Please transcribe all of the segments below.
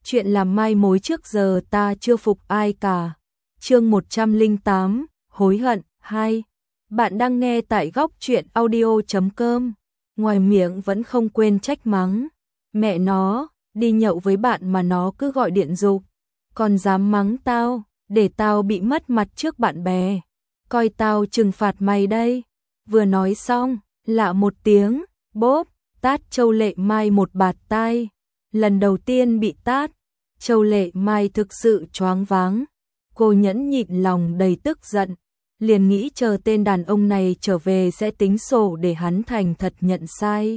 chuyện làm mai mối trước giờ ta chưa phục ai cả. Chương 108, hối hận 2. Bạn đang nghe tại góc truyện audio.com. Ngoài miệng vẫn không quên trách mắng. Mẹ nó, đi nhậu với bạn mà nó cứ gọi điện giục. Còn dám mắng tao, để tao bị mất mặt trước bạn bè. Coi tao trừng phạt mày đây. Vừa nói xong, lạ một tiếng, bốp, tát Châu Lệ Mai một bạt tai. Lần đầu tiên bị tát, Châu Lệ Mai thực sự choáng váng. Cô nhẫn nhịn lòng đầy tức giận, liền nghĩ chờ tên đàn ông này trở về sẽ tính sổ để hắn thành thật nhận sai.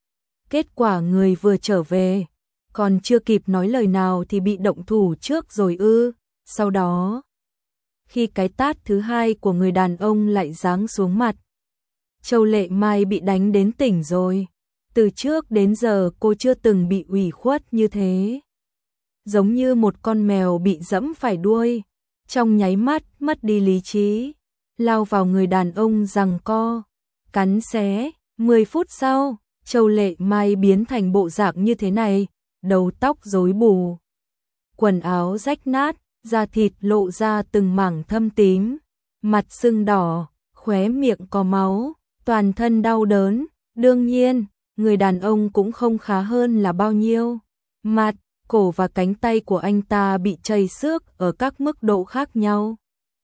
Kết quả người vừa trở về, còn chưa kịp nói lời nào thì bị động thủ trước rồi ư. Sau đó, khi cái tát thứ hai của người đàn ông lại giáng xuống mặt, Châu Lệ Mai bị đánh đến tỉnh rồi. Từ trước đến giờ cô chưa từng bị ủy khuất như thế. Giống như một con mèo bị dẫm phải đuôi, trong nháy mắt mất đi lý trí, lao vào người đàn ông giằng co, cắn xé. 10 phút sau, Châu Lệ Mai biến thành bộ dạng như thế này, đầu tóc rối bù, quần áo rách nát, da thịt lộ ra từng mảng thâm tím, mặt sưng đỏ, khóe miệng có máu, toàn thân đau đớn. Đương nhiên, người đàn ông cũng không khá hơn là bao nhiêu. Mặt, cổ và cánh tay của anh ta bị chảy xước ở các mức độ khác nhau.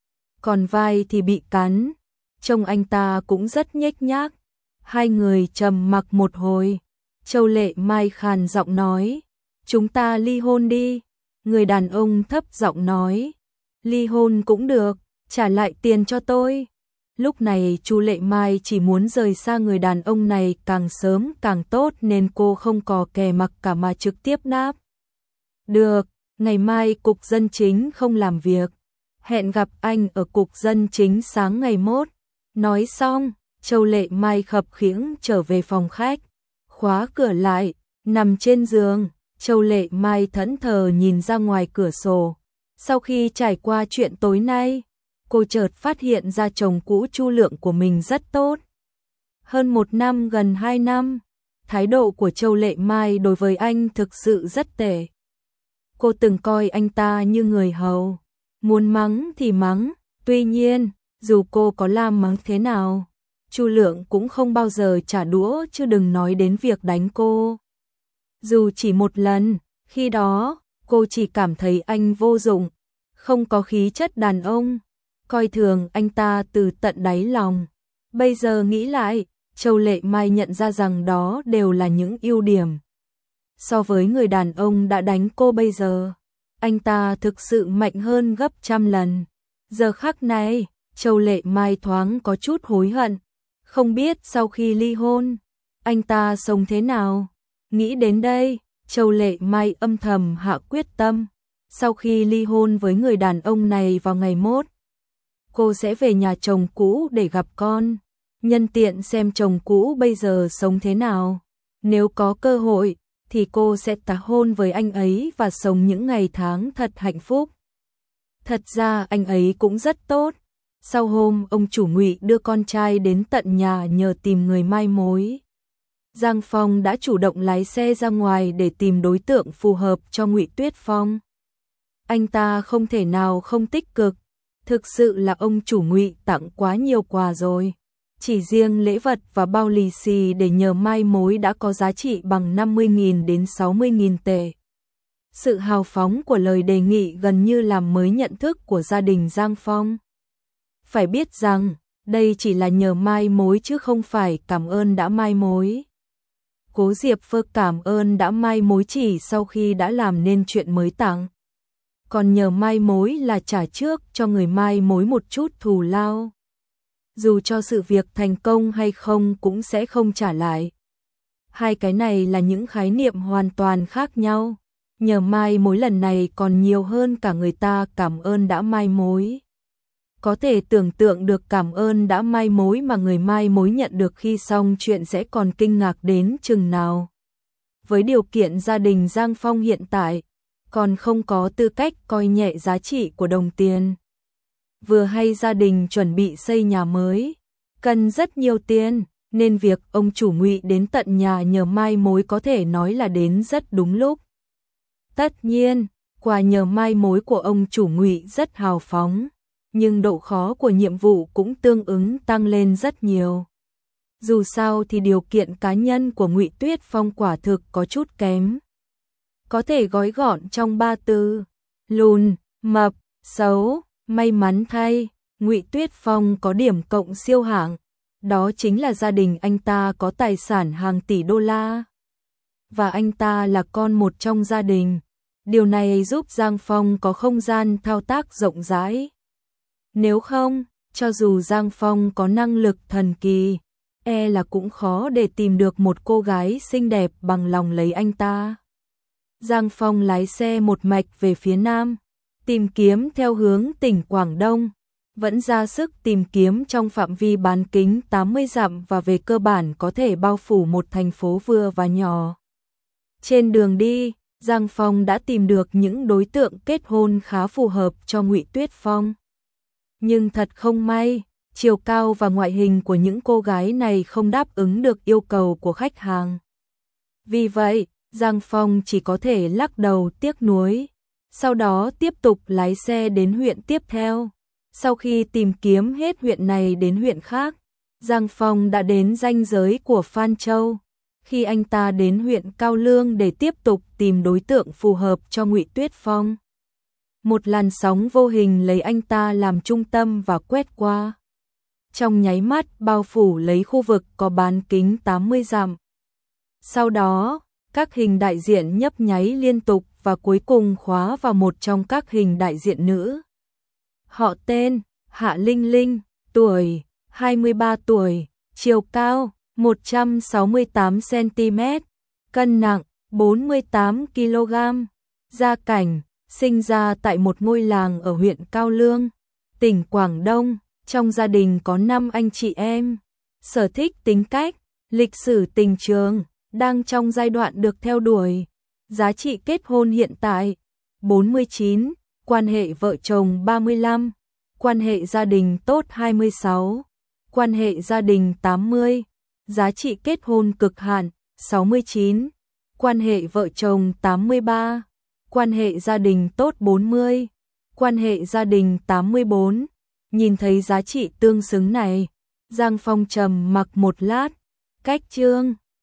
Còn vai thì bị cắn, trông anh ta cũng rất nhếch nhác. Hai người trầm mặc một hồi, Châu Lệ Mai khàn giọng nói, chúng ta ly hôn đi. Người đàn ông thấp giọng nói, ly hôn cũng được, trả lại tiền cho tôi. Lúc này Chu Lệ Mai chỉ muốn rời xa người đàn ông này càng sớm càng tốt nên cô không có kè mặc cả mà trực tiếp đáp. Được, ngày mai cục dân chính không làm việc. Hẹn gặp anh ở cục dân chính sáng ngày mốt. Nói xong, Châu Lệ Mai khập khiễng trở về phòng khách, khóa cửa lại, nằm trên giường. Châu Lệ Mai thẫn thờ nhìn ra ngoài cửa sổ. Sau khi trải qua chuyện tối nay, cô chợt phát hiện ra chồng cũ Chu Lượng của mình rất tốt. Hơn 1 năm, gần 2 năm, thái độ của Châu Lệ Mai đối với anh thực sự rất tệ. Cô từng coi anh ta như người hầu, muốn mắng thì mắng. Tuy nhiên, dù cô có la mắng thế nào, Chu Lượng cũng không bao giờ trả đũa, chứ đừng nói đến việc đánh cô. Dù chỉ một lần, khi đó, cô chỉ cảm thấy anh vô dụng, không có khí chất đàn ông, coi thường anh ta từ tận đáy lòng. Bây giờ nghĩ lại, Châu Lệ Mai nhận ra rằng đó đều là những ưu điểm. So với người đàn ông đã đánh cô bây giờ, anh ta thực sự mạnh hơn gấp trăm lần. Giờ khắc này, Châu Lệ Mai thoáng có chút hối hận, không biết sau khi ly hôn, anh ta sống thế nào. Nghĩ đến đây, Châu Lệ Mai âm thầm hạ quyết tâm, sau khi ly hôn với người đàn ông này vào ngày mốt, cô sẽ về nhà chồng cũ để gặp con, nhân tiện xem chồng cũ bây giờ sống thế nào. Nếu có cơ hội, thì cô sẽ tái hôn với anh ấy và sống những ngày tháng thật hạnh phúc. Thật ra anh ấy cũng rất tốt. Sau hôm ông chủ Ngụy đưa con trai đến tận nhà nhờ tìm người mai mối, Giang Phong đã chủ động lái xe ra ngoài để tìm đối tượng phù hợp cho Ngụy Tuyết Phong. Anh ta không thể nào không tích cực. Thực sự là ông chủ Ngụy tặng quá nhiều quà rồi. Chỉ riêng lễ vật và bao lì xì để nhờ mai mối đã có giá trị bằng 50.000 đến 60.000 tệ. Sự hào phóng của lời đề nghị gần như làm mới nhận thức của gia đình Giang Phong. Phải biết rằng, đây chỉ là nhờ mai mối chứ không phải cảm ơn đã mai mối. Cố Diệp Phơ cảm ơn đã mai mối chỉ sau khi đã làm nên chuyện mới tặng. Còn nhờ mai mối là trả trước cho người mai mối một chút thù lao. Dù cho sự việc thành công hay không cũng sẽ không trả lại. Hai cái này là những khái niệm hoàn toàn khác nhau. Nhờ mai mối lần này còn nhiều hơn cả người ta cảm ơn đã mai mối. Có thể tưởng tượng được cảm ơn đã mai mối mà người mai mối nhận được khi xong chuyện sẽ còn kinh ngạc đến chừng nào. Với điều kiện gia đình Giang Phong hiện tại, còn không có tư cách coi nhẹ giá trị của đồng tiền. Vừa hay gia đình chuẩn bị xây nhà mới, cần rất nhiều tiền, nên việc ông chủ Ngụy đến tận nhà nhờ mai mối có thể nói là đến rất đúng lúc. Tất nhiên, qua nhờ mai mối của ông chủ Ngụy rất hào phóng, nhưng độ khó của nhiệm vụ cũng tương ứng tăng lên rất nhiều. Dù sao thì điều kiện cá nhân của Ngụy Tuyết Phong quả thực có chút kém. Có thể gói gọn trong 3 từ: lùn, mập, xấu. May mắn thay, Ngụy Tuyết Phong có điểm cộng siêu hạng, đó chính là gia đình anh ta có tài sản hàng tỷ đô la. Và anh ta là con một trong gia đình. Điều này giúp Giang Phong có không gian thao tác rộng rãi. Nếu không, cho dù Giang Phong có năng lực thần kỳ, là cũng khó để tìm được một cô gái xinh đẹp bằng lòng lấy anh ta. Giang Phong lái xe một mạch về phía nam, tìm kiếm theo hướng tỉnh Quảng Đông, vẫn ra sức tìm kiếm trong phạm vi bán kính 80 dặm và về cơ bản có thể bao phủ một thành phố vừa và nhỏ. Trên đường đi, Giang Phong đã tìm được những đối tượng kết hôn khá phù hợp cho Ngụy Tuyết Phong. Nhưng thật không may, chiều cao và ngoại hình của những cô gái này không đáp ứng được yêu cầu của khách hàng. Vì vậy, Giang Phong chỉ có thể lắc đầu tiếc nuối. Sau đó tiếp tục lái xe đến huyện tiếp theo. Sau khi tìm kiếm hết huyện này đến huyện khác, Giang Phong đã đến ranh giới của Phan Châu. Khi anh ta đến huyện Cao Lương để tiếp tục tìm đối tượng phù hợp cho Ngụy Tuyết Phong, một làn sóng vô hình lấy anh ta làm trung tâm và quét qua. Trong nháy mắt bao phủ lấy khu vực có bán kính 80 dặm. Sau đó, các hình đại diện nhấp nháy liên tục và cuối cùng khóa vào một trong các hình đại diện nữ. Họ tên: Hạ Linh Linh, tuổi: 23 tuổi, chiều cao: 168 cm, cân nặng: 48 kg, gia cảnh: sinh ra tại một ngôi làng ở huyện Cao Lương, tỉnh Quảng Đông, trong gia đình có 5 anh chị em. Sở thích tính cách: lịch sử tình trường, đang trong giai đoạn được theo đuổi. Giá trị kết hôn hiện tại: 49, quan hệ vợ chồng 35, quan hệ gia đình tốt 26, quan hệ gia đình 80, giá trị kết hôn cực hạn 69, quan hệ vợ chồng 83, quan hệ gia đình tốt 40, quan hệ gia đình 84. Nhìn thấy giá trị tương xứng này, Giang Phong trầm mặc một lát, cách chương